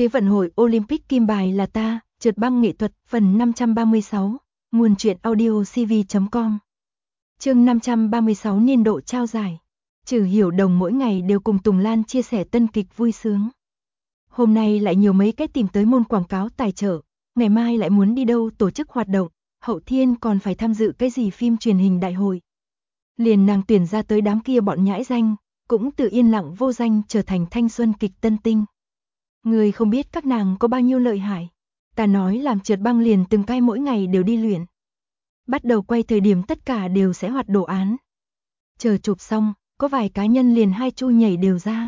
Thế vận hội Olympic kim bài là ta, trượt băng nghệ thuật, phần 536, nguồn truyện audio cv.com. Chương 536 niên độ trao giải. Trừ Hiểu Đồng mỗi ngày đều cùng Tùng Lan chia sẻ tân kịch vui sướng. Hôm nay lại nhiều mấy cái tìm tới môn quảng cáo tài trợ, ngày mai lại muốn đi đâu tổ chức hoạt động, hậu thiên còn phải tham dự cái gì phim truyền hình đại hội. Liền nàng tuyển ra tới đám kia bọn nhãi danh, cũng từ yên lặng vô danh trở thành thanh xuân kịch tân tinh. Người không biết các nàng có bao nhiêu lợi hại. Ta nói làm trượt băng liền từng cái mỗi ngày đều đi luyện. Bắt đầu quay thời điểm tất cả đều sẽ hoạt đồ án. Chờ chụp xong, có vài cá nhân liền hai chu nhảy đều ra.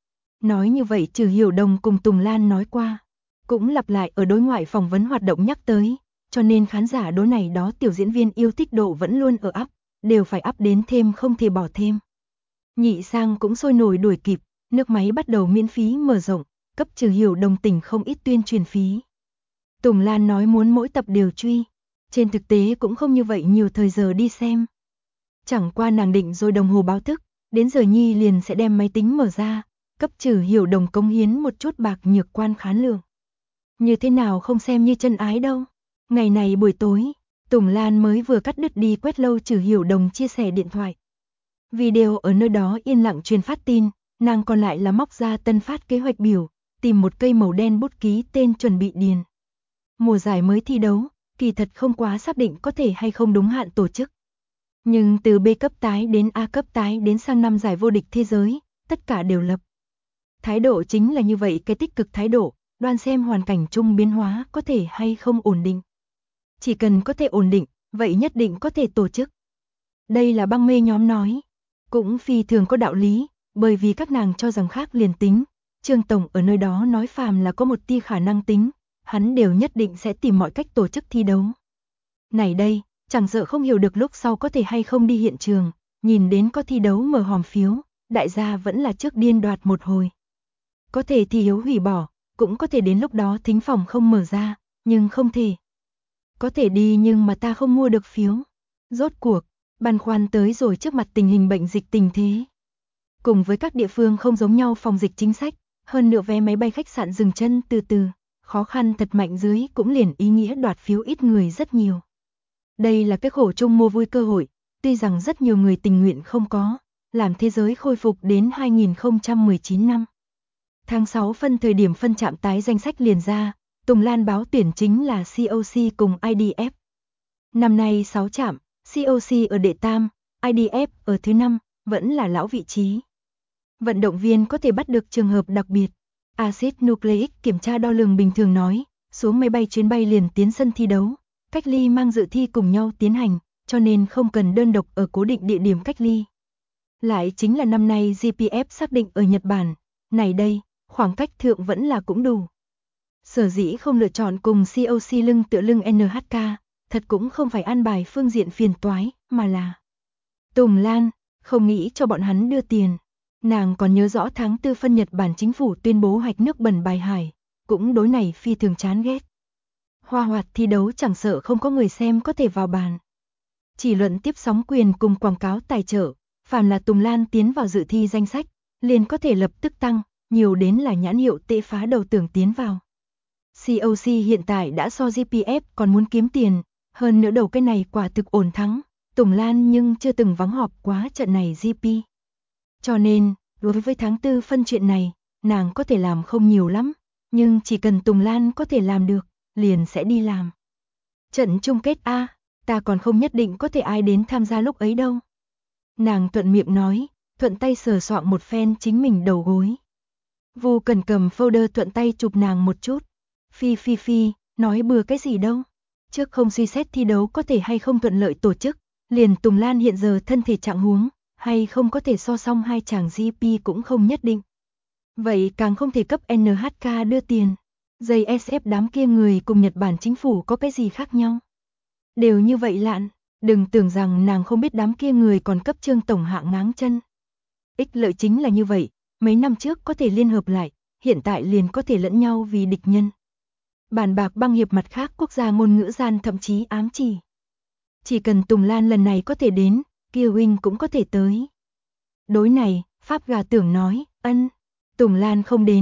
Nói như vậy Trừ Hiểu Đồng cùng Tùng Lan nói qua. Cũng lặp lại ở đối ngoại phỏng vấn hoạt động nhắc tới. Cho nên khán giả đối này đó tiểu diễn viên yêu thích độ vẫn luôn ở ắp. Đều phải ắp đến thêm không thể bỏ thêm. Nhị sang cũng sôi nổi đuổi kịp. Nước máy bắt đầu miễn phí mở rộng. Cấp Trừ Hiểu Đồng tỉnh không ít tuyên truyền phí. Tùng Lan nói muốn mỗi tập đều truy. Trên thực tế cũng không như vậy nhiều thời giờ đi xem. Chẳng qua nàng định rồi đồng hồ báo thức, đến giờ nhi liền sẽ đem máy tính mở ra, cấp Trừ Hiểu Đồng cống hiến một chút bạc nhược quan khán lượng. Như thế nào không xem như chân ái đâu. Ngày này buổi tối, Tùng Lan mới vừa cắt đứt đi quét lâu Trừ Hiểu Đồng chia sẻ điện thoại. Video ở nơi đó yên lặng truyền phát tin, nàng còn lại là móc ra tân phát kế hoạch biểu, tìm một cây màu đen bút ký tên chuẩn bị điền. Mùa giải mới thi đấu, kỳ thật không quá xác định có thể hay không đúng hạn tổ chức. Nhưng từ B cấp tái đến A cấp tái đến sang năm giải vô địch thế giới, tất cả đều lập. Thái độ chính là như vậy, cái tích cực thái độ, đoan xem hoàn cảnh chung biến hóa có thể hay không ổn định. Chỉ cần có thể ổn định, vậy nhất định có thể tổ chức. Đây là băng mê nhóm nói. Cũng phi thường có đạo lý, bởi vì các nàng cho rằng khác liền tính. Trương Tổng ở nơi đó nói phàm là có một tia khả năng tính, hắn đều nhất định sẽ tìm mọi cách tổ chức thi đấu. Này đây, chẳng sợ không hiểu được lúc sau có thể hay không đi hiện trường, nhìn đến có thi đấu mở hòm phiếu, đại gia vẫn là trước điên đoạt một hồi. Có thể thi hiếu hủy bỏ, cũng có thể đến lúc đó thính phòng không mở ra, nhưng không thể. Có thể đi nhưng mà ta không mua được phiếu. Rốt cuộc, băn khoăn tới rồi trước mặt tình hình bệnh dịch tình thế. Cùng với các địa phương không giống nhau phòng dịch chính sách, hơn nữa vé máy bay khách sạn dừng chân từ từ, khó khăn thật mạnh dưới cũng liền ý nghĩa đoạt phiếu ít người rất nhiều. Đây là cái khổ chung mua vui cơ hội, tuy rằng rất nhiều người tình nguyện không có, làm thế giới khôi phục đến 2019 năm. Tháng 6 phân thời điểm phân trạm tái danh sách liền ra, Tùng Lan báo tuyển chính là COC cùng IDF. Năm nay 6 trạm, COC ở đệ tam, IDF ở thứ 5, vẫn là lão vị trí. Vận động viên có thể bắt được trường hợp đặc biệt. Acid nucleic kiểm tra đo lường bình thường nói, xuống máy bay chuyến bay liền tiến sân thi đấu, cách ly mang dự thi cùng nhau tiến hành, cho nên không cần đơn độc ở cố định địa điểm cách ly. Lại chính là năm nay GPF xác định ở Nhật Bản, này đây, khoảng cách thượng vẫn là cũng đủ. Sở dĩ không lựa chọn cùng COC lưng tựa lưng NHK, thật cũng không phải an bài phương diện phiền toái, mà là Tùng Lan không nghĩ cho bọn hắn đưa tiền. Nàng còn nhớ rõ tháng 4 phân Nhật Bản chính phủ tuyên bố hạch nước bẩn bài hải, cũng đối này phi thường chán ghét. Hoa hoạt thi đấu chẳng sợ không có người xem có thể vào bàn. Chỉ luận tiếp sóng quyền cùng quảng cáo tài trợ, phàm là Tùng Lan tiến vào dự thi danh sách, liền có thể lập tức tăng, nhiều đến là nhãn hiệu tệ phá đầu tưởng tiến vào. COC hiện tại đã so GPF còn muốn kiếm tiền, hơn nữa đầu cái này quả thực ổn thắng, Tùng Lan nhưng chưa từng vắng họp quá trận này GP. Cho nên, đối với tháng 4 phân chuyện này, nàng có thể làm không nhiều lắm, nhưng chỉ cần Tùng Lan có thể làm được, liền sẽ đi làm. Trận chung kết A, ta còn không nhất định có thể ai đến tham gia lúc ấy đâu. Nàng thuận miệng nói, thuận tay sờ soạng một phen chính mình đầu gối. Vu Cần cầm folder thuận tay chụp nàng một chút. Phi, nói bừa cái gì đâu. Trước không suy xét thi đấu có thể hay không thuận lợi tổ chức, liền Tùng Lan hiện giờ thân thể trạng huống, hay không có thể so song hai chàng GP cũng không nhất định. Vậy càng không thể cấp NHK đưa tiền. JSF đám kia người cùng Nhật Bản chính phủ có cái gì khác nhau. Đều như vậy lạn, đừng tưởng rằng nàng không biết đám kia người còn cấp Trương Tổng hạng ngáng chân. Ích lợi chính là như vậy, mấy năm trước có thể liên hợp lại, hiện tại liền có thể lẫn nhau vì địch nhân. Bàn bạc băng hiệp mặt khác quốc gia ngôn ngữ gian thậm chí ám chỉ. Chỉ cần Tùng Lan lần này có thể đến, kia Wing cũng có thể tới. Đối này, Pháp gà tưởng nói, ân, Tùng Lan không đến,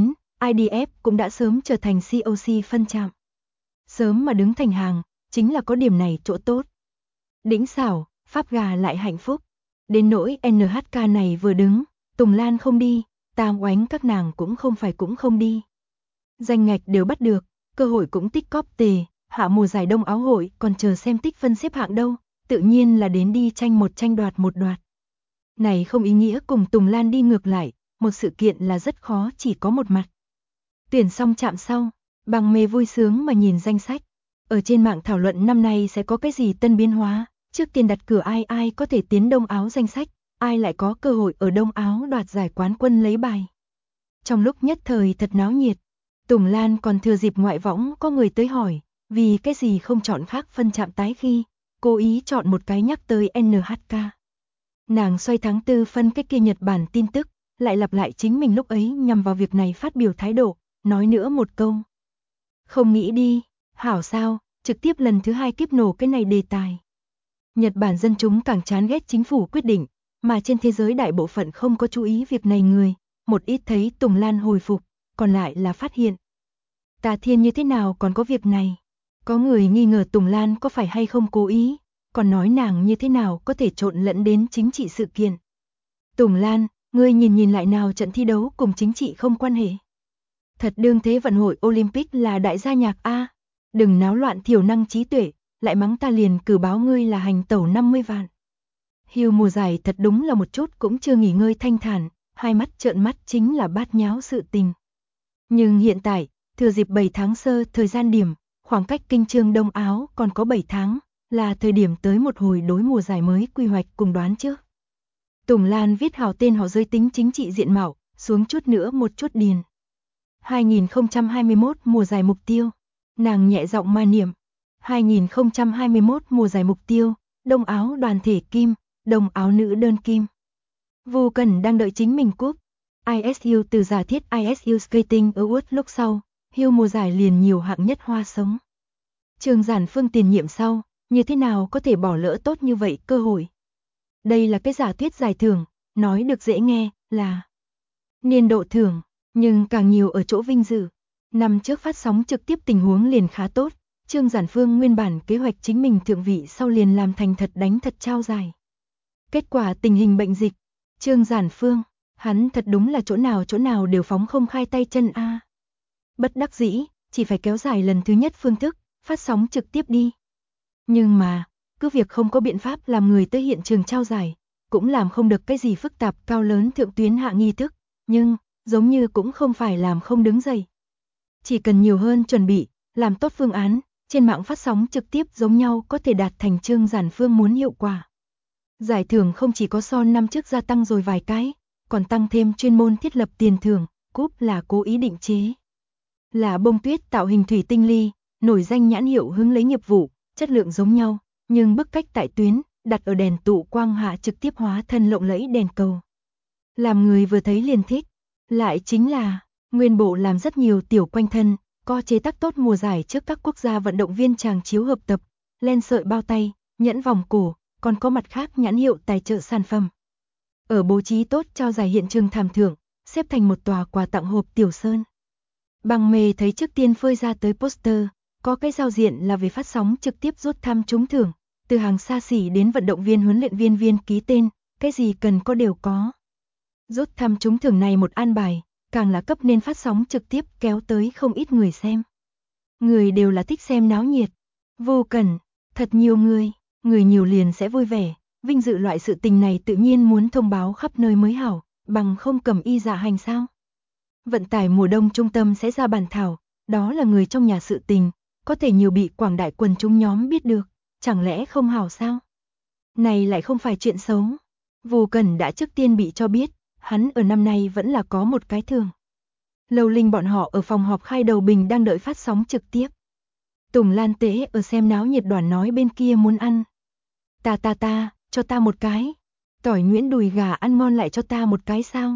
IDF cũng đã sớm trở thành COC phân trạm. Sớm mà đứng thành hàng, chính là có điểm này chỗ tốt. Đĩnh xảo, Pháp gà lại hạnh phúc. Đến nỗi NHK này vừa đứng, Tùng Lan không đi, Tam Oánh các nàng cũng không đi. Danh ngạch đều bắt được, cơ hội cũng tích cóp tề, hạ mùa giải đông áo hội còn chờ xem tích phân xếp hạng đâu, tự nhiên là đến đi tranh đoạt một đoạt. Này không ý nghĩa cùng Tùng Lan đi ngược lại, một sự kiện là rất khó chỉ có một mặt. Tuyển xong chạm sau, Bằng Mê vui sướng mà nhìn danh sách. Ở trên mạng thảo luận năm nay sẽ có cái gì tân biến hóa, trước tiên đặt cửa ai có thể tiến Đông Áo danh sách, ai lại có cơ hội ở Đông Áo đoạt giải quán quân lấy bài. Trong lúc nhất thời thật náo nhiệt, Tùng Lan còn thừa dịp ngoại võng có người tới hỏi, vì cái gì không chọn khác phân chạm tái khi, cố ý chọn một cái nhắc tới NHK. Nàng xoay tháng 4 phân cái kia Nhật Bản tin tức, lại lặp lại chính mình lúc ấy nhằm vào việc này phát biểu thái độ, nói nữa một câu. Không nghĩ đi, hảo sao, trực tiếp lần thứ 2 kiếp nổ cái này đề tài. Nhật Bản dân chúng càng chán ghét chính phủ quyết định, mà trên thế giới đại bộ phận không có chú ý việc này người, một ít thấy Tùng Lan hồi phục, còn lại là phát hiện. Tà Thiên như thế nào còn có việc này? Có người nghi ngờ Tùng Lan có phải hay không cố ý, còn nói nàng như thế nào có thể trộn lẫn đến chính trị sự kiện. Tùng Lan, ngươi nhìn lại nào trận thi đấu cùng chính trị không quan hệ. Thật đương thế vận hội Olympic là đại gia nhạc A, đừng náo loạn thiểu năng trí tuệ, lại mắng ta liền cử báo ngươi là hành tẩu 50 vạn. Hưu mùa giải thật đúng là một chút cũng chưa nghỉ ngơi thanh thản, hai mắt trợn mắt chính là bát nháo sự tình. Nhưng hiện tại, thừa dịp 7 tháng sơ thời gian điểm, khoảng cách kinh chương Đông Áo còn có 7 tháng, là thời điểm tới một hồi đối mùa giải mới quy hoạch cùng đoán trước. Tùng Lan viết hào tên họ giới tính chính trị diện mạo, xuống chút nữa một chút điền. 2021 mùa giải mục tiêu, nàng nhẹ giọng ma niệm. 2021 mùa giải mục tiêu, Đông Áo đoàn thể kim, Đông Áo nữ đơn kim. Vu Cần đang đợi chính mình cúp. ISU từ giả thiết ISU Skating Award lúc sau, hưu mùa giải liền nhiều hạng nhất hoa sống. Trường Giản Phương tiền nhiệm sau, như thế nào có thể bỏ lỡ tốt như vậy cơ hội. Đây là cái giả thuyết giải thưởng, nói được dễ nghe, là niên độ thưởng, nhưng càng nhiều ở chỗ vinh dự. Năm trước phát sóng trực tiếp tình huống liền khá tốt, Trương Giản Phương nguyên bản kế hoạch chính mình thượng vị sau liền làm thành thật đánh thật trao giải. Kết quả tình hình bệnh dịch, Trương Giản Phương, hắn thật đúng là chỗ nào đều phóng không khai tay chân a. Bất đắc dĩ, chỉ phải kéo dài lần thứ nhất phương thức, phát sóng trực tiếp đi. Nhưng mà, cứ việc không có biện pháp làm người tới hiện trường trao giải, cũng làm không được cái gì phức tạp cao lớn thượng tuyến hạ nghi thức, nhưng, giống như cũng không phải làm không đứng dậy. Chỉ cần nhiều hơn chuẩn bị, làm tốt phương án, trên mạng phát sóng trực tiếp giống nhau có thể đạt thành Trương Giản Phương muốn hiệu quả. Giải thưởng không chỉ có so năm trước gia tăng rồi vài cái, còn tăng thêm chuyên môn thiết lập tiền thưởng, cúp là cố ý định chế. Là bông tuyết tạo hình thủy tinh ly, nổi danh nhãn hiệu hứng lấy nghiệp vụ, chất lượng giống nhau, nhưng bức cách tại tuyến, đặt ở đèn tụ quang hạ trực tiếp hóa thân lộng lẫy đèn cầu. Làm người vừa thấy liền thích, lại chính là, nguyên bộ làm rất nhiều tiểu quanh thân, co chế tác tốt mùa giải trước các quốc gia vận động viên chàng chiếu hợp tập, len sợi bao tay, nhẫn vòng cổ, còn có mặt khác nhãn hiệu tài trợ sản phẩm. Ở bố trí tốt trao giải hiện trường thảm thưởng, xếp thành một tòa quà tặng hộp tiểu sơn. Bằng Mê thấy trước tiên phơi ra tới poster, có cái giao diện là về phát sóng trực tiếp rút thăm trúng thưởng, từ hàng xa xỉ đến vận động viên huấn luyện viên ký tên, cái gì cần có đều có. Rút thăm trúng thưởng này một an bài, càng là cấp nên phát sóng trực tiếp kéo tới không ít người xem. Người đều là thích xem náo nhiệt, vô cần, thật nhiều người nhiều liền sẽ vui vẻ, vinh dự loại sự tình này tự nhiên muốn thông báo khắp nơi mới hảo, bằng không cầm y dạ hành sao. Vận tải mùa đông trung tâm sẽ ra bản thảo, đó là người trong nhà sự tình, có thể nhiều bị quảng đại quần chúng nhóm biết được, chẳng lẽ không hảo sao? Này lại không phải chuyện xấu. Vô Cần đã trước tiên bị cho biết, hắn ở năm nay vẫn là có một cái thường. Lâu Linh bọn họ ở phòng họp khai đầu bình đang đợi phát sóng trực tiếp. Tùng Lan Tế ở xem náo nhiệt đoàn nói bên kia muốn ăn. Ta, cho ta một cái. Tỏi nhuyễn đùi gà ăn ngon lại cho ta một cái sao?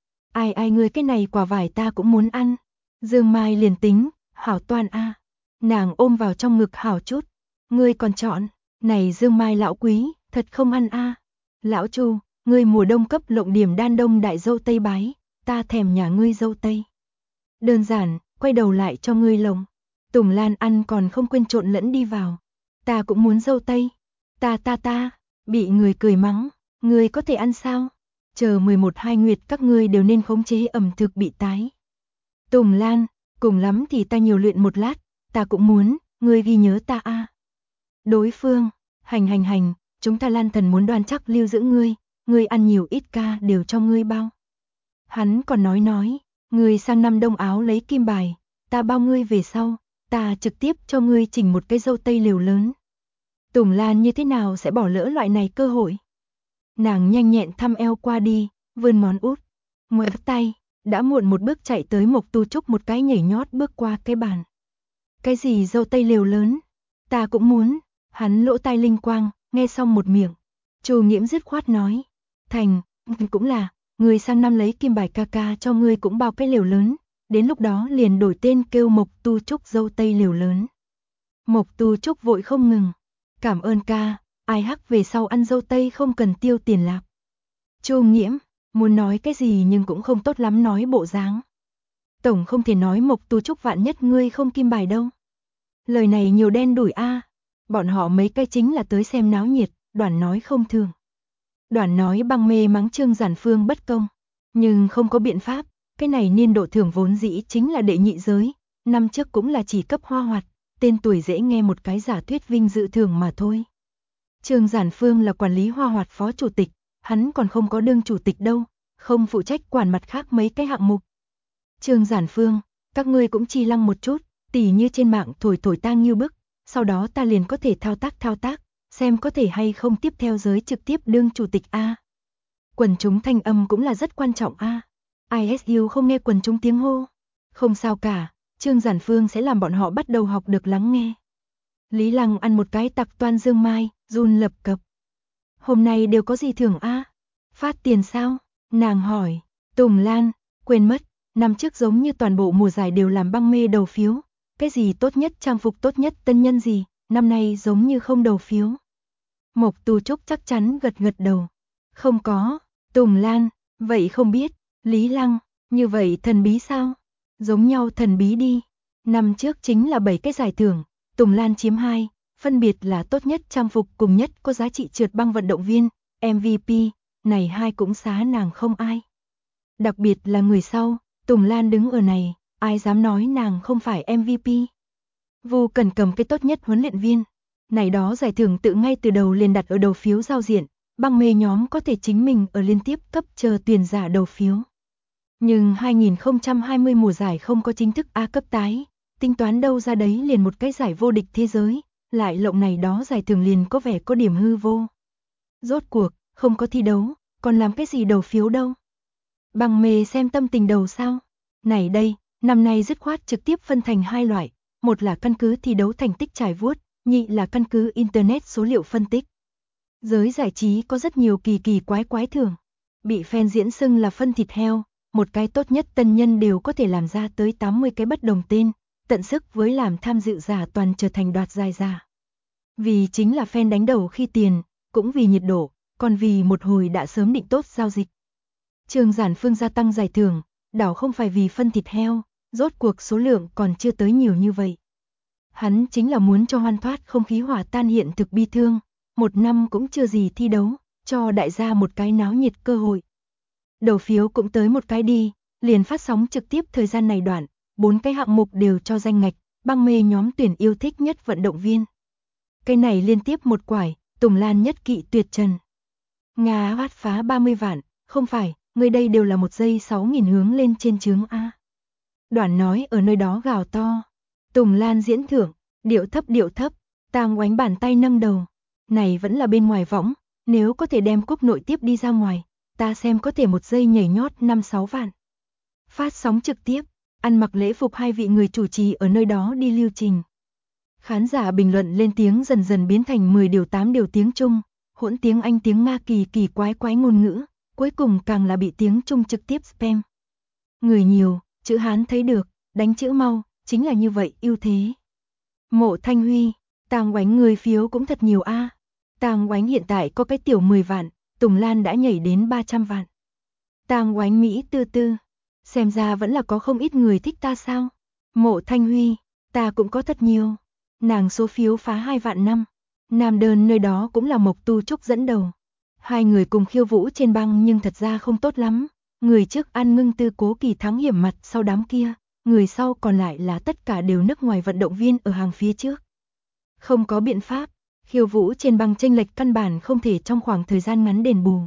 Ai ngươi cái này quả vải ta cũng muốn ăn. Dương Mai liền tính, hảo toan a. Nàng ôm vào trong ngực hảo chút. Ngươi còn chọn, này Dương Mai lão quý, thật không ăn a. Lão Chu, ngươi mùa đông cấp lộng điểm đan đông đại dâu tây bái, ta thèm nhà ngươi dâu tây. Đơn giản, quay đầu lại cho ngươi lồng. Tùng Lan ăn còn không quên trộn lẫn đi vào. Ta cũng muốn dâu tây. Ta, bị người cười mắng, ngươi có thể ăn sao? Chờ 11-2 nguyệt các ngươi đều nên khống chế ẩm thực bị tái. Tùng Lan, cùng lắm thì ta nhiều luyện một lát, ta cũng muốn, ngươi ghi nhớ ta a. Đối phương, hành, chúng ta Lan Thần muốn đoan chắc lưu giữ ngươi ăn nhiều ít ca đều cho ngươi bao. Hắn còn nói, ngươi sang năm Đông Áo lấy kim bài, ta bao ngươi về sau, ta trực tiếp cho ngươi chỉnh một cái dâu tây liều lớn. Tùng Lan như thế nào sẽ bỏ lỡ loại này cơ hội? Nàng nhanh nhẹn thăm eo qua đi, vươn món út, ngoặt tay, đã muộn một bước chạy tới Mộc Tu Trúc một cái nhảy nhót bước qua cái bàn. Cái gì dâu tây liều lớn? Ta cũng muốn, hắn lỗ tai linh quang, nghe xong một miệng. Chu Nghiễm dứt khoát nói, thành, cũng là, người sang năm lấy kim bài ca ca cho ngươi cũng bao cái liều lớn, đến lúc đó liền đổi tên kêu Mộc Tu Trúc dâu tây liều lớn. Mộc Tu Trúc vội không ngừng, cảm ơn ca, ai hắc về sau ăn dâu tây không cần tiêu tiền lạc. Chu Nghiễm, muốn nói cái gì nhưng cũng không tốt lắm nói bộ dáng. Tổng không thể nói Mộc Tu Trúc vạn nhất ngươi không kim bài đâu. Lời này nhiều đen đủi a. Bọn họ mấy cái chính là tới xem náo nhiệt, Đoàn nói không thường. Đoàn nói băng mê mắng Trương Giản Phương bất công, nhưng không có biện pháp, cái này niên độ thưởng vốn dĩ chính là đệ nhị giới, năm trước cũng là chỉ cấp hoa hoạt, tên tuổi dễ nghe một cái giả thuyết vinh dự thưởng mà thôi. Trương Giản Phương là quản lý hoa hoạt phó chủ tịch, hắn còn không có đương chủ tịch đâu, không phụ trách quản mặt khác mấy cái hạng mục. Trương Giản Phương, các ngươi cũng chi lăng một chút, tỉ như trên mạng thổi ta nghiêu bức, sau đó ta liền có thể thao tác, xem có thể hay không tiếp theo giới trực tiếp đương chủ tịch a. Quần chúng thanh âm cũng là rất quan trọng a. ISU không nghe quần chúng tiếng hô. Không sao cả, Trương Giản Phương sẽ làm bọn họ bắt đầu học được lắng nghe. Lý Lăng ăn một cái tặc toan dương mai, run lập cập. Hôm nay đều có gì thưởng a? Phát tiền sao? Nàng hỏi. Tùng Lan, quên mất, năm trước giống như toàn bộ mùa giải đều làm băng mê đầu phiếu. Cái gì tốt nhất trang phục tốt nhất tân nhân gì, năm nay giống như không đầu phiếu. Mộc Tu Trúc chắc chắn gật đầu. Không có, Tùng Lan, vậy không biết, Lý Lăng, như vậy thần bí sao? Giống nhau thần bí đi. Năm trước chính là 7 cái giải thưởng, Tùng Lan chiếm 2, phân biệt là tốt nhất trang phục cùng nhất có giá trị trượt băng vận động viên, MVP, này hai cũng xá nàng không ai. Đặc biệt là người sau, Tùng Lan đứng ở này, ai dám nói nàng không phải MVP. Vu Cần cầm cái tốt nhất huấn luyện viên. Này đó giải thưởng tự ngay từ đầu liền đặt ở đầu phiếu giao diện, băng mê nhóm có thể chính mình ở liên tiếp cấp chờ tuyển giả đầu phiếu. Nhưng 2020 mùa giải không có chính thức A cấp tái, tính toán đâu ra đấy liền một cái giải vô địch thế giới, lại lộng này đó giải thưởng liền có vẻ có điểm hư vô. Rốt cuộc, không có thi đấu, còn làm cái gì đầu phiếu đâu. Băng mê xem tâm tình đầu sao? Này đây, năm nay dứt khoát trực tiếp phân thành hai loại, một là căn cứ thi đấu thành tích trải vuốt, nhị là căn cứ Internet số liệu phân tích. Giới giải trí có rất nhiều kỳ quái thưởng, bị fan diễn xưng là phân thịt heo, một cái tốt nhất tân nhân đều có thể làm ra tới 80 cái bất đồng tên, tận sức với làm tham dự giả toàn trở thành đoạt giải giả. Vì chính là fan đánh đầu khi tiền, cũng vì nhiệt độ, còn vì một hồi đã sớm định tốt giao dịch. Trương Giản Phương gia tăng giải thưởng, đảo không phải vì phân thịt heo, rốt cuộc số lượng còn chưa tới nhiều như vậy. Hắn chính là muốn cho hoan thoát không khí hỏa tan hiện thực bi thương, một năm cũng chưa gì thi đấu, cho đại gia một cái náo nhiệt cơ hội. Đầu phiếu cũng tới một cái đi, liền phát sóng trực tiếp thời gian này đoạn, 4 cái hạng mục đều cho danh ngạch, băng mê nhóm tuyển yêu thích nhất vận động viên. Cái này liên tiếp một quải, Tùng Lan nhất kỵ tuyệt trần. Nga phát phá 30 vạn, không phải, người đây đều là một giây 6.000 hướng lên trên chướng A. Đoàn nói ở nơi đó gào to. Tùng Lan diễn thưởng, điệu thấp, Tang Oánh bàn tay nâng đầu. Này vẫn là bên ngoài võng, nếu có thể đem cúp nội tiếp đi ra ngoài, ta xem có thể một giây nhảy nhót 5-6 vạn. Phát sóng trực tiếp, ăn mặc lễ phục hai vị người chủ trì ở nơi đó đi lưu trình. Khán giả bình luận lên tiếng dần dần biến thành 10 điều 8 điều tiếng Trung, hỗn tiếng Anh tiếng Nga kỳ quái ngôn ngữ, cuối cùng càng là bị tiếng Trung trực tiếp spam. Người nhiều, chữ Hán thấy được, đánh chữ mau, chính là như vậy ưu thế. Mộ Thanh Huy, Tang Oánh người phiếu cũng thật nhiều a. Tang Oánh hiện tại có cái tiểu 10 vạn, Tùng Lan đã nhảy đến 300 vạn. Tang Oánh Mỹ tư, Xem ra vẫn là có không ít người thích ta sao? Mộ Thanh Huy, ta cũng có thật nhiều. Nàng số phiếu phá 2 vạn năm. Nam đơn nơi đó cũng là Mộc Tu Trúc dẫn đầu. Hai người cùng khiêu vũ trên băng nhưng thật ra không tốt lắm. Người trước An Ngưng Tư Cố Kỳ thắng hiểm mặt sau đám kia, người sau còn lại là tất cả đều nước ngoài vận động viên ở hàng phía trước. Không có biện pháp, khiêu vũ trên băng chênh lệch căn bản không thể trong khoảng thời gian ngắn đền bù.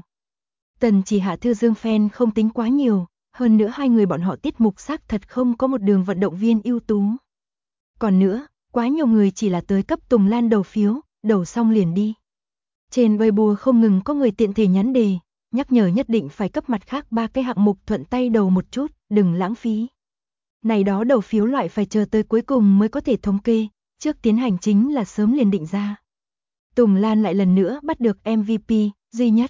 Tần Chỉ Hạ Thư Dương fan không tính quá nhiều, hơn nữa hai người bọn họ tiết mục xác thật không có một đường vận động viên ưu tú. Còn nữa, quá nhiều người chỉ là tới cấp Tùng Lan đầu phiếu, đầu xong liền đi. Trên Weibo không ngừng có người tiện thể nhắn đề, nhắc nhở nhất định phải cấp mặt khác 3 cái hạng mục thuận tay đầu một chút, đừng lãng phí. Này đó đầu phiếu loại phải chờ tới cuối cùng mới có thể thống kê, trước tiến hành chính là sớm liền định ra. Tùng Lan lại lần nữa bắt được MVP, duy nhất.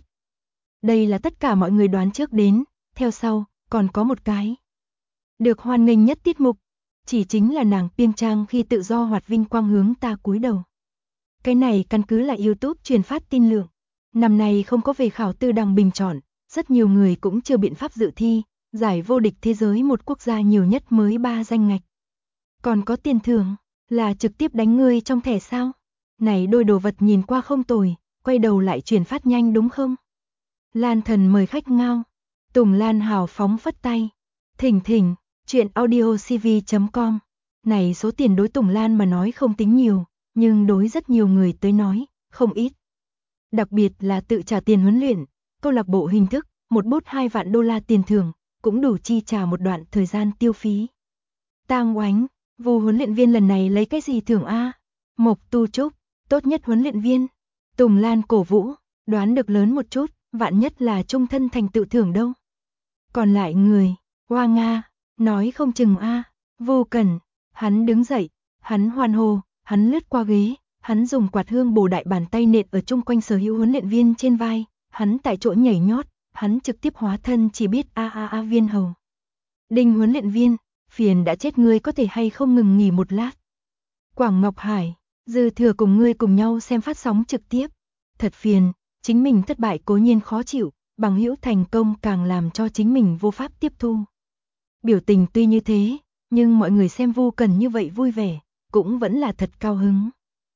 Đây là tất cả mọi người đoán trước đến, theo sau, còn có một cái. Được hoan nghênh nhất tiết mục, chỉ chính là nàng Piêng Trang khi tự do hoạt vinh quang hướng ta cúi đầu. Cái này căn cứ là YouTube truyền phát tin lượng. Năm nay không có về khảo tư đằng bình chọn, rất nhiều người cũng chưa biện pháp dự thi, giải vô địch thế giới một quốc gia nhiều nhất mới 3 danh ngạch. Còn có tiền thưởng, là trực tiếp đánh ngươi trong thẻ sao? Này đôi đồ vật nhìn qua không tồi, quay đầu lại truyền phát nhanh đúng không? Lan Thần mời khách ngao. Tùng Lan hào phóng phất tay. Thỉnh thỉnh, chuyện audiocv.com. Này số tiền đối Tùng Lan mà nói không tính nhiều, nhưng đối rất nhiều người tới nói, không ít. Đặc biệt là tự trả tiền huấn luyện, câu lạc bộ hình thức, một bút 2 vạn đô la tiền thưởng, cũng đủ chi trả một đoạn thời gian tiêu phí. Tang Oánh, Vu huấn luyện viên lần này lấy cái gì thưởng a? Mộc Tu Trúc, tốt nhất huấn luyện viên. Tùng Lan cổ vũ, đoán được lớn một chút, vạn nhất là trung thân thành tựu thưởng đâu. Còn lại người, Hoa Nga, nói không chừng a. Vô Cẩn, hắn đứng dậy, hắn hoan hô, hắn lướt qua ghế, hắn dùng quạt hương bổ đại bàn tay nện ở chung quanh sở hữu huấn luyện viên trên vai, hắn tại chỗ nhảy nhót, hắn trực tiếp hóa thân chỉ biết a viên hầu. Đinh huấn luyện viên, phiền đã chết ngươi có thể hay không ngừng nghỉ một lát. Quảng Ngọc Hải, dư thừa cùng ngươi cùng nhau xem phát sóng trực tiếp. Thật phiền, chính mình thất bại cố nhiên khó chịu, bằng hữu thành công càng làm cho chính mình vô pháp tiếp thu. Biểu tình tuy như thế, nhưng mọi người xem Vu Cần như vậy vui vẻ, cũng vẫn là thật cao hứng.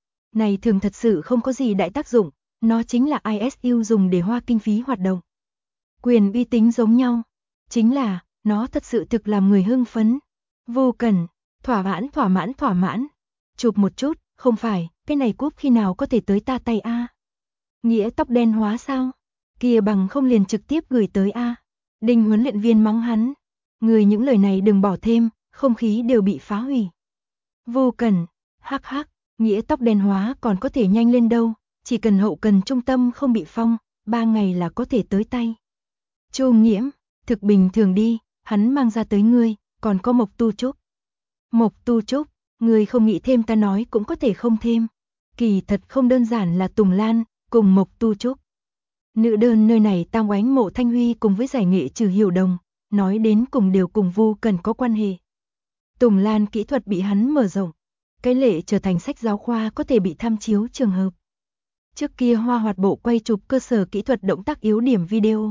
Này thường thật sự không có gì đại tác dụng, nó chính là ISU dùng để hoa kinh phí hoạt động. Quyền uy tín giống nhau, chính là, nó thật sự thực làm người hưng phấn. Vu Cần, thỏa mãn. Chụp một chút, không phải, cái này cúp khi nào có thể tới ta tay a? Nghĩa tóc đen hóa sao? Kia bằng không liền trực tiếp gửi tới a. Đinh huấn luyện viên mắng hắn. Người những lời này đừng bỏ thêm, không khí đều bị phá hủy. Vô Cần, hắc hắc, nghĩa tóc đen hóa còn có thể nhanh lên đâu, chỉ cần hậu cần trung tâm không bị phong, 3 ngày là có thể tới tay. Chu Nghiễm, thực bình thường đi, hắn mang ra tới ngươi, còn có Mộc Tu Trúc. Mộc Tu Trúc, ngươi không nghĩ thêm ta nói cũng có thể không thêm. Kỳ thật không đơn giản là Tùng Lan, cùng Mộc Tu Trúc. Nữ đơn nơi này Tang Oánh Mộ Thanh Huy cùng với giải nghệ Trừ Hiểu Đồng, nói đến cùng đều cùng Vu Cần có quan hệ. Tùng Lan kỹ thuật bị hắn mở rộng, cái lệ trở thành sách giáo khoa có thể bị tham chiếu trường hợp. Trước kia Hoa Hoạt Bộ quay chụp cơ sở kỹ thuật động tác yếu điểm video.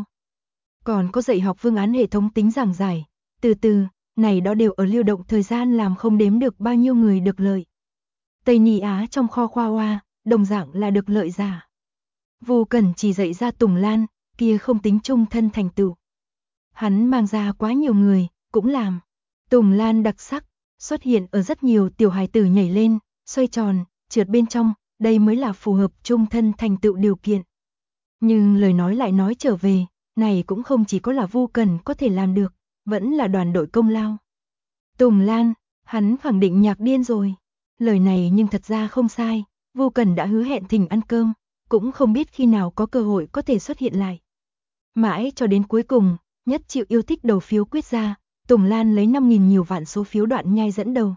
Còn có dạy học phương án hệ thống tính giảng giải, từ từ, này đó đều ở lưu động thời gian làm không đếm được bao nhiêu người được lợi. Tây Ni Á trong kho khoa hoa, đồng dạng là được lợi giả. Vu Cần chỉ dạy ra Tùng Lan, kia không tính trung thân thành tựu. Hắn mang ra quá nhiều người, cũng làm. Tùng Lan đặc sắc, xuất hiện ở rất nhiều tiểu hài tử nhảy lên, xoay tròn, trượt bên trong, đây mới là phù hợp trung thân thành tựu điều kiện. Nhưng lời nói lại nói trở về, này cũng không chỉ có là Vu Cần có thể làm được, vẫn là đoàn đội công lao. Tùng Lan, hắn khẳng định nhạc điên rồi. Lời này nhưng thật ra không sai, Vu Cần đã hứa hẹn thỉnh ăn cơm, cũng không biết khi nào có cơ hội có thể xuất hiện lại. Mãi cho đến cuối cùng, nhất chịu yêu thích đầu phiếu quyết ra, Tùng Lan lấy 5.000 nhiều vạn số phiếu Đoạn Nhai dẫn đầu.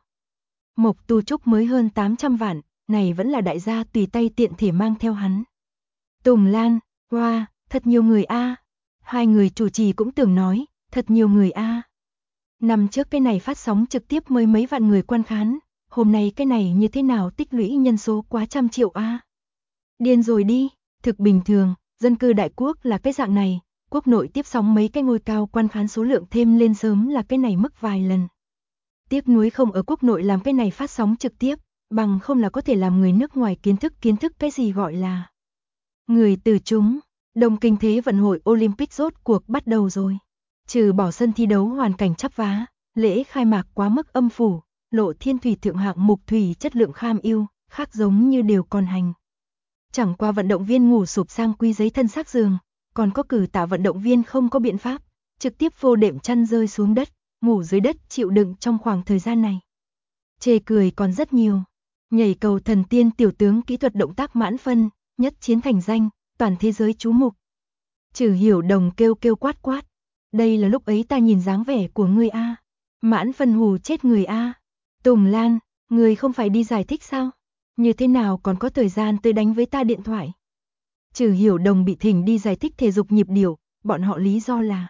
Mộc Tu Trúc mới hơn 800 vạn, này vẫn là đại gia tùy tay tiện thể mang theo hắn. Tùng Lan, wow, thật nhiều người a. Hai người chủ trì cũng tưởng nói, thật nhiều người a. Năm trước cái này phát sóng trực tiếp mới mấy vạn người quan khán, hôm nay cái này như thế nào tích lũy nhân số quá trăm triệu a. Điên rồi đi, thực bình thường, dân cư đại quốc là cái dạng này, quốc nội tiếp sóng mấy cái ngôi cao quan khán số lượng thêm lên sớm là cái này mức vài lần. Tiếc nuối không ở quốc nội làm cái này phát sóng trực tiếp, bằng không là có thể làm người nước ngoài kiến thức cái gì gọi là người từ chúng. Đông Kinh Thế vận hội Olympic rốt cuộc bắt đầu rồi. Trừ bỏ sân thi đấu hoàn cảnh chắp vá, lễ khai mạc quá mức âm phủ, Lộ Thiên thủy thượng hạng mục thủy chất lượng kham ưu, khác giống như đều còn hành. Chẳng qua vận động viên ngủ sụp sang quy giấy thân xác giường, còn có cử tả vận động viên không có biện pháp, trực tiếp vô đệm chăn rơi xuống đất, ngủ dưới đất chịu đựng trong khoảng thời gian này. Chê cười còn rất nhiều. Nhảy cầu thần tiên tiểu tướng kỹ thuật động tác mãn phân, nhất chiến thành danh, toàn thế giới chú mục. Trừ Hiểu Đồng kêu quát quát. Đây là lúc ấy ta nhìn dáng vẻ của ngươi a. Mãn phân hù chết người a. Tùng Lan, người không phải đi giải thích sao? Như thế nào còn có thời gian tới đánh với ta điện thoại? Trừ Hiểu Đồng bị thỉnh đi giải thích thể dục nhịp điệu, bọn họ lý do là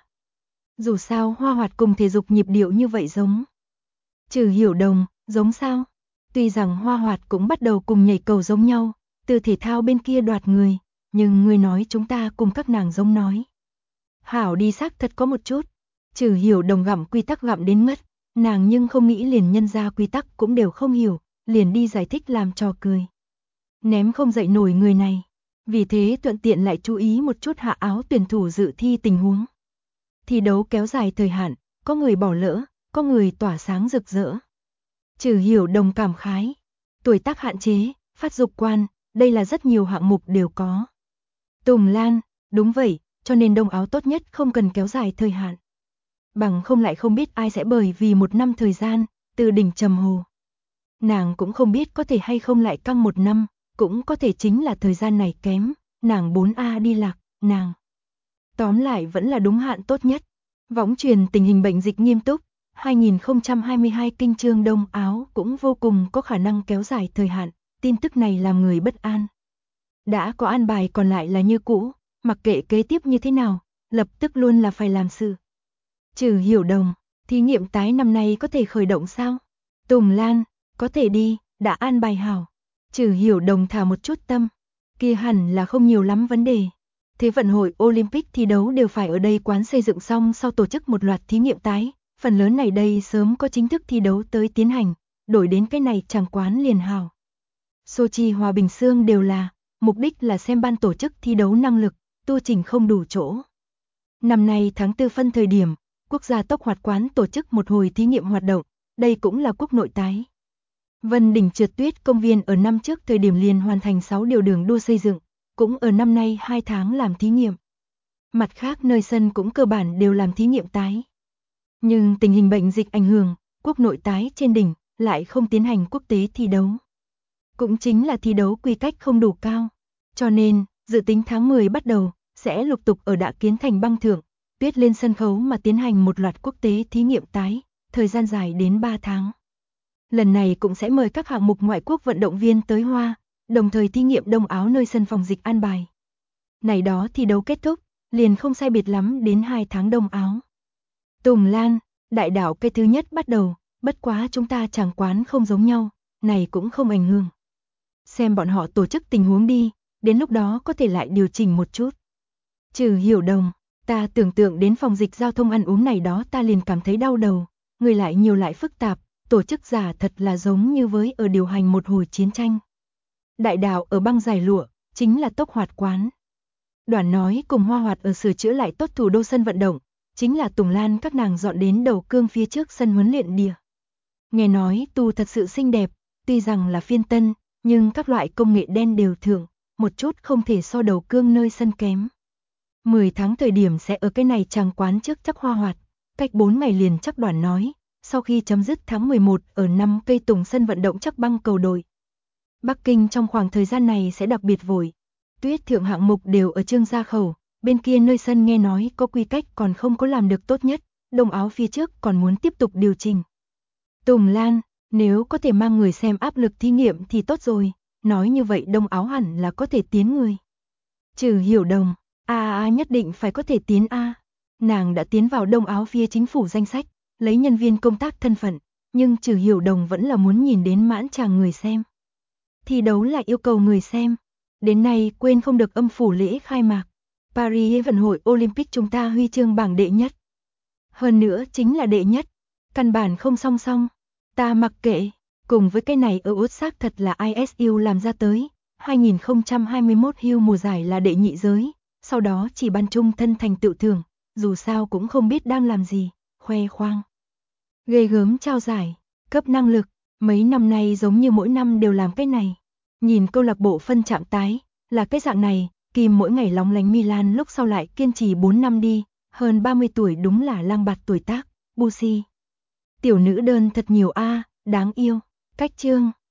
dù sao Hoa Hoạt cùng thể dục nhịp điệu như vậy giống. Trừ Hiểu Đồng, giống sao? Tuy rằng Hoa Hoạt cũng bắt đầu cùng nhảy cầu giống nhau, từ thể thao bên kia đoạt người, nhưng ngươi nói chúng ta cùng các nàng giống nói. Hảo đi xác thật có một chút. Trừ Hiểu Đồng gặm quy tắc gặm đến ngất, nàng nhưng không nghĩ liền nhân ra quy tắc cũng đều không hiểu, liền đi giải thích làm trò cười. Ném không dậy nổi người này, vì thế thuận tiện lại chú ý một chút hạ áo tuyển thủ dự thi tình huống. Thi đấu kéo dài thời hạn, có người bỏ lỡ, có người tỏa sáng rực rỡ. Trừ Hiểu Đồng cảm khái, tuổi tác hạn chế, phát dục quan, đây là rất nhiều hạng mục đều có. Tùng Lan, đúng vậy, cho nên đông áo tốt nhất không cần kéo dài thời hạn. Bằng không lại không biết ai sẽ bởi vì một năm thời gian, từ đỉnh trầm hồ. Nàng cũng không biết có thể hay không lại căng một năm, cũng có thể chính là thời gian này kém, nàng 4A đi lạc, nàng. Tóm lại vẫn là đúng hạn tốt nhất. Võng truyền tình hình bệnh dịch nghiêm túc, 2022 kinh chương đông áo cũng vô cùng có khả năng kéo dài thời hạn, tin tức này làm người bất an. Đã có an bài còn lại là như cũ, mặc kệ kế tiếp như thế nào, lập tức luôn là phải làm sự. Trừ Hiểu Đồng, thí nghiệm tái năm nay có thể khởi động sao? Tùng Lan, có thể đi, đã an bài hảo. Trừ Hiểu Đồng thả một chút tâm, kia hẳn là không nhiều lắm vấn đề. Thế vận hội Olympic thi đấu đều phải ở đây quán xây dựng xong sau tổ chức một loạt thí nghiệm tái, phần lớn này đây sớm có chính thức thi đấu tới tiến hành, đổi đến cái này chẳng quán liền hảo. Sochi Hòa Bình Sương đều là, mục đích là xem ban tổ chức thi đấu năng lực, tu trình không đủ chỗ. Năm nay tháng 4 phân thời điểm, quốc gia tốc hoạt quán tổ chức một hồi thí nghiệm hoạt động, đây cũng là quốc nội tái. Vân Đỉnh trượt tuyết công viên ở năm trước thời điểm liền hoàn thành 6 điều đường đua xây dựng, cũng ở năm nay 2 tháng làm thí nghiệm. Mặt khác nơi sân cũng cơ bản đều làm thí nghiệm tái. Nhưng tình hình bệnh dịch ảnh hưởng, quốc nội tái trên đỉnh lại không tiến hành quốc tế thi đấu. Cũng chính là thi đấu quy cách không đủ cao. Cho nên, dự tính tháng 10 bắt đầu, sẽ lục tục ở Đạ Kiến Thành băng thượng, tuyết lên sân khấu mà tiến hành một loạt quốc tế thí nghiệm tái, thời gian dài đến 3 tháng. Lần này cũng sẽ mời các hạng mục ngoại quốc vận động viên tới Hoa, đồng thời thí nghiệm đông áo nơi sân phòng dịch an bài. Này đó thi đấu kết thúc, liền không sai biệt lắm đến 2 tháng đông áo. Tùng Lan, đại đảo cây thứ nhất bắt đầu, bất quá chúng ta chẳng quán không giống nhau, này cũng không ảnh hưởng. Xem bọn họ tổ chức tình huống đi, đến lúc đó có thể lại điều chỉnh một chút. Trừ Hiểu Đồng, ta tưởng tượng đến phòng dịch giao thông ăn uống này đó ta liền cảm thấy đau đầu, người lại nhiều lại phức tạp, tổ chức giả thật là giống như với ở điều hành một hồi chiến tranh. Đại đảo ở băng giải lụa, chính là tốc hoạt quán. Đoàn nói cùng Hoa Hoạt ở sửa chữa lại tốt thủ đô sân vận động, chính là Tùng Lan các nàng dọn đến đầu cương phía trước sân huấn luyện địa. Nghe nói tu thật sự xinh đẹp, tuy rằng là phiên tân, nhưng các loại công nghệ đen đều thượng, một chút không thể so đầu cương nơi sân kém. 10 tháng thời điểm sẽ ở cái này chàng quán trước chắc Hoa Hoạt, cách 4 ngày liền chắc đoàn nói, sau khi chấm dứt tháng 11 ở 5 cây tùng sân vận động chắc băng cầu đội. Bắc Kinh trong khoảng thời gian này sẽ đặc biệt vội. Tuyết thượng hạng mục đều ở Trương Gia Khẩu, bên kia nơi sân nghe nói có quy cách còn không có làm được tốt nhất, đông áo phía trước còn muốn tiếp tục điều chỉnh. Tùng Lan, nếu có thể mang người xem áp lực thí nghiệm thì tốt rồi, nói như vậy đông áo hẳn là có thể tiến người. Trừ Hiểu Đồng, nhất định phải có thể tiến A. Nàng đã tiến vào đông áo phía chính phủ danh sách, lấy nhân viên công tác thân phận, nhưng Trừ Hiểu Đồng vẫn là muốn nhìn đến mãn tràng người xem. Thi đấu lại yêu cầu người xem. Đến nay quên không được âm phủ lễ khai mạc. Paris vận hội Olympic chúng ta huy chương bảng đệ nhất. Hơn nữa chính là đệ nhất, căn bản không song song. Ta mặc kệ, cùng với cái này ở út xác thật là ISU làm ra tới. 2021 Hugh mùa giải là đệ nhị giới, sau đó chỉ ban trung thân thành tựu thưởng, dù sao cũng không biết đang làm gì, khoe khoang. Ghê gớm trao giải, cấp năng lực, mấy năm nay giống như mỗi năm đều làm cái này. Nhìn câu lạc bộ phân trạng tái, là cái dạng này, Kim mỗi ngày lóng lánh Milan lúc sau lại kiên trì 4 năm đi, hơn 30 tuổi đúng là lang bạt tuổi tác, Busi. Tiểu nữ đơn thật nhiều a, đáng yêu, cách chương.